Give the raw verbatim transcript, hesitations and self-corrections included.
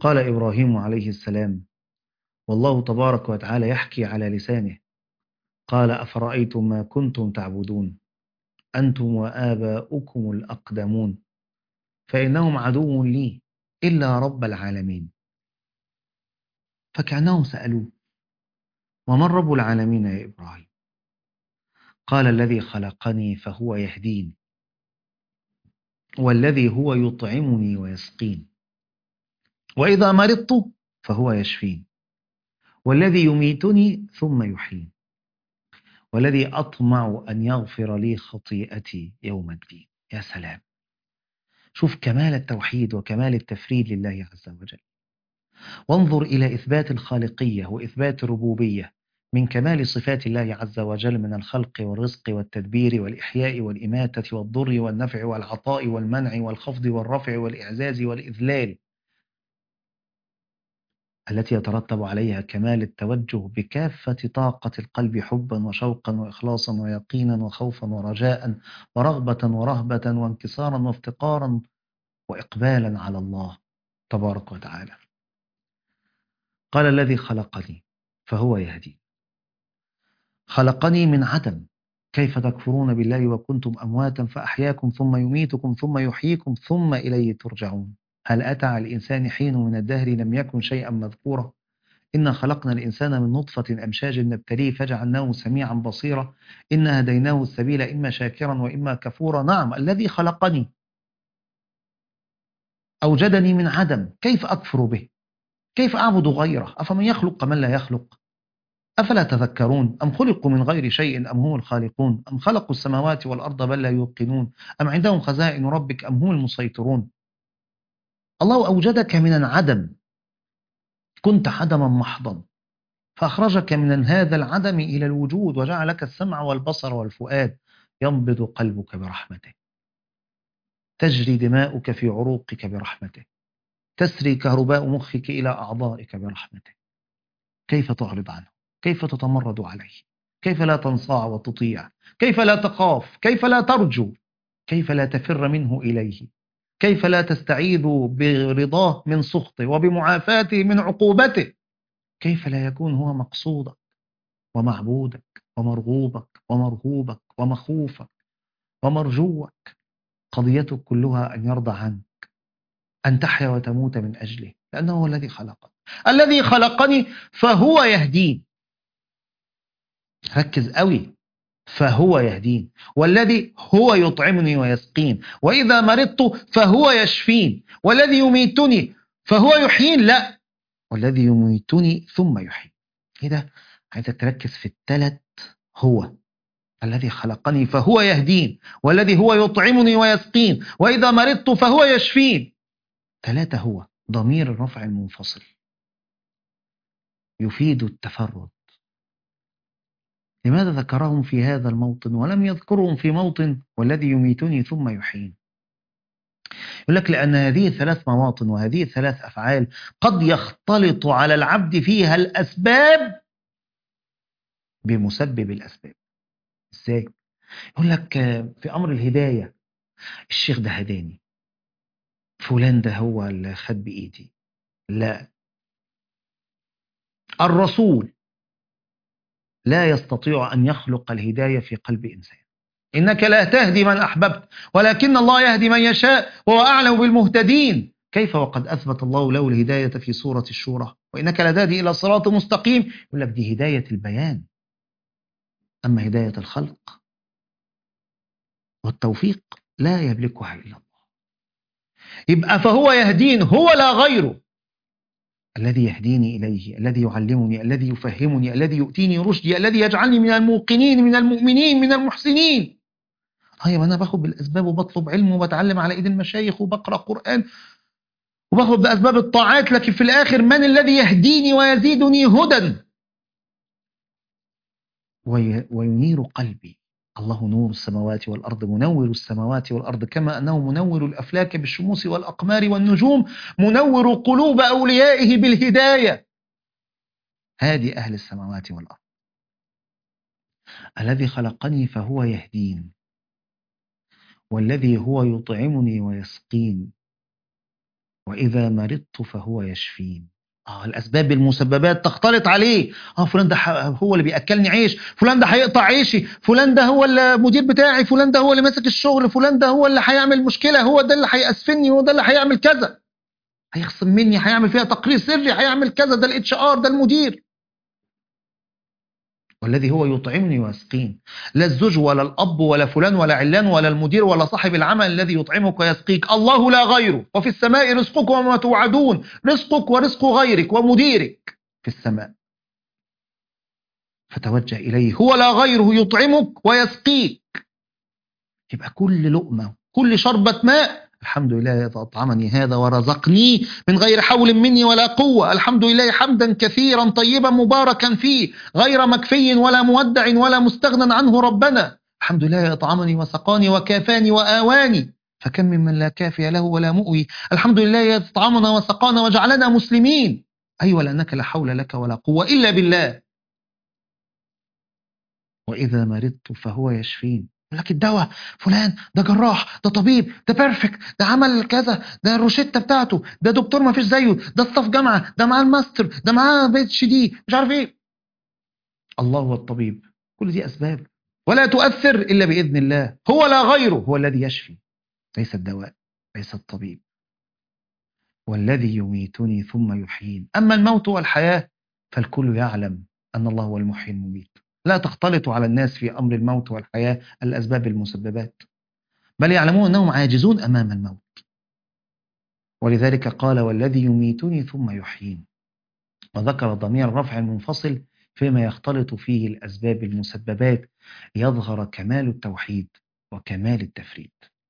قال إبراهيم عليه السلام، والله تبارك وتعالى يحكي على لسانه، قال أفرأيتم ما كنتم تعبدون أنتم وآباؤكم الأقدمون فإنهم عدو لي إلا رب العالمين. فكأنهم سألوه: ومن رب العالمين يا إبراهيم؟ قال: الذي خلقني فهو يهدين، والذي هو يطعمني ويسقين، وإذا مرضت فهو يشفين، والذي يميتني ثم يحيين، والذي أطمع أن يغفر لي خطيئتي يوم الدين. يا سلام، شوف كمال التوحيد وكمال التفريد لله عز وجل، وانظر إلى إثبات الخالقية وإثبات الربوبية من كمال صفات الله عز وجل من الخلق والرزق والتدبير والإحياء والإماتة والضر والنفع والعطاء والمنع والخفض والرفع والإعزاز والإذلال، التي يترتب عليها كمال التوجه بكافة طاقة القلب حبا وشوقا وإخلاصا ويقينا وخوفا ورجاء ورغبة ورهبة وانكسارا وافتقارا وإقبالا على الله تبارك وتعالى. قال: الذي خلقني فهو يهدي. خلقني من عدم، كيف تكفرون بالله وكنتم أمواتا فأحياكم ثم يميتكم ثم يحييكم ثم إليه ترجعون. هل أتى على الإنسان حين من الدهر لم يكن شيئا مذكورا؟ إنا خلقنا الإنسان من نطفة أمشاج نبتليه فجعلناه سميعا بصيرا إنا هديناه السبيل إما شاكرا وإما كفورا. نعم، الذي خلقني أوجدني من عدم، كيف أكفر به؟ كيف أعبد غيره؟ أفمن يخلق كمن لا يخلق؟ أفلا تذكرون؟ أم خلقوا من غير شيء أم هم الخالقون؟ أم خلقوا السماوات والأرض بل لا يوقنون؟ أم عندهم خزائن ربك أم هم المسيطرون؟ الله أوجدك من العدم، كنت عدما محضا فأخرجك من هذا العدم إلى الوجود وجعل لك السمع والبصر والفؤاد، ينبض قلبك برحمته، تجري دماؤك في عروقك برحمته، تسري كهرباء مخك إلى أعضائك برحمته. كيف تعرض عنه؟ كيف تتمرد عليه؟ كيف لا تنصاع وتطيع؟ كيف لا تخاف؟ كيف لا ترجو؟ كيف لا تفر منه إليه؟ كيف لا تستعيذ برضاه من سخطه وبمعافاته من عقوبته؟ كيف لا يكون هو مقصودك ومعبودك ومرغوبك ومرهوبك ومخوفك ومرجوك؟ قضيتك كلها أن يرضى عنك، أن تحيا وتموت من أجله، لأنه هو الذي خلقك. الذي خلقني فهو يهدين، ركز قوي، فهو يهدين، والذي هو يطعمني ويسقين، وإذا مرضت فهو يشفين، والذي يميتني فهو يحيين. لا، والذي يميتني ثم يحيين. كده عايزك تركز في الثلاث. هو الذي خلقني فهو يهدين، والذي هو يطعمني ويسقين، وإذا مرضت فهو يشفين. ثلاثة. هو ضمير الرفع المنفصل يفيد التفرد. لماذا ذكرهم في هذا الموطن ولم يذكرهم في موطن والذي يميتني ثم يحيين؟ يقول لك لأن هذه الثلاث مواطن وهذه الثلاث أفعال قد يختلط على العبد فيها الأسباب بمسبب الأسباب. إزاي؟ يقول لك في أمر الهداية، الشيخ ده هداني، فلان ده هو اللي خد بإيدي. لا، الرسول لا يستطيع أن يخلق الهداية في قلب إنسان. إنك لا تهدي من أحببت ولكن الله يهدي من يشاء وهو أعلم بالمهتدين. كيف وقد أثبت الله له الهداية في سورة الشورى، وإنك لا تهدي إلى صراط مستقيم. يقول لك دي هداية البيان، أما هداية الخلق والتوفيق لا يملكها إلا الله. يبقى فهو يهدين، هو لا غيره، الذي يهديني إليه، الذي يعلمني، الذي يفهمني، الذي يؤتيني رشدي، الذي يجعلني من الموقنين من المؤمنين من المحسنين. طيب أنا باخد بالأسباب وبطلب علم وبتعلم على إيد المشايخ وبقرأ قرآن وباخد بأسباب الطاعات، لكن في الآخر من الذي يهديني ويزيدني هدى وينير قلبي؟ الله نور السماوات والأرض، منور السماوات والأرض، كما أنه منور الأفلاك بالشموس والأقمار والنجوم، منور قلوب أوليائه بالهداية، هادي أهل السماوات والأرض. الذي خلقني فهو يهدين، والذي هو يطعمني ويسقين، وإذا مرضت فهو يشفين. اه الأسباب المسببات تختلط عليه. اه فلان ده ح- هو اللي بيأكلني عيش، فلان ده هيقطع عيشي، فلان ده هو المدير بتاعي، فلان ده هو اللي ماسك الشغل، فلان ده هو اللي هيعمل مشكلة، هو ده اللي هيأسفني، هو ده اللي هيعمل كذا، هيخصم مني، هيعمل فيها تقرير سري، هيعمل كذا، ده الاتش ار، ده المدير. والذي هو يطعمني ويسقين. لا الزوج ولا الأب ولا فلان ولا علان ولا المدير ولا صاحب العمل الذي يطعمك ويسقيك، الله لا غيره. وفي السماء رزقكم وما توعدون، رزقك ورزق غيرك ومديرك في السماء، فتوجه إليه، هو لا غيره يطعمك ويسقيك. يبقى كل لقمة، كل شربة ماء، الحمد لله أطعمني هذا ورزقني من غير حول مني ولا قوة، الحمد لله حمدا كثيرا طيبا مباركا فيه، غير مكفي ولا مودع ولا مستغنى عنه ربنا. الحمد لله أطعمني وسقاني وكافاني وآواني، فكم ممن لا كافي له ولا مؤوي. الحمد لله أطعمنا وسقانا وجعلنا مسلمين. أيوة لأنك لا حول لك ولا قوة إلا بالله. وإذا مرضت فهو يشفين. يقول لك الدواء، فلان ده جراح، ده طبيب، ده بيرفكت، ده عمل كذا، ده الروشتة بتاعته، ده دكتور ما فيش زيه، ده ستاف جامعة، ده معاه الماستر، ده معاه بي اتش دي، مش عارف ايه. الله هو الطبيب. كل دي أسباب ولا تؤثر إلا بإذن الله. هو لا غيره هو الذي يشفي، ليس الدواء، ليس الطبيب. والذي يميتني ثم يحيين. أما الموت والحياة فالكل يعلم أن الله هو المحيي المميت. لا تختلط على الناس في أمر الموت والحياة الأسباب المسببات، بل يعلمون أنهم عاجزون أمام الموت. ولذلك قال والذي يميتني ثم يحيين، وذكر ضمير الرفع المنفصل فيما يختلط فيه الأسباب المسببات، يظهر كمال التوحيد وكمال التفريد.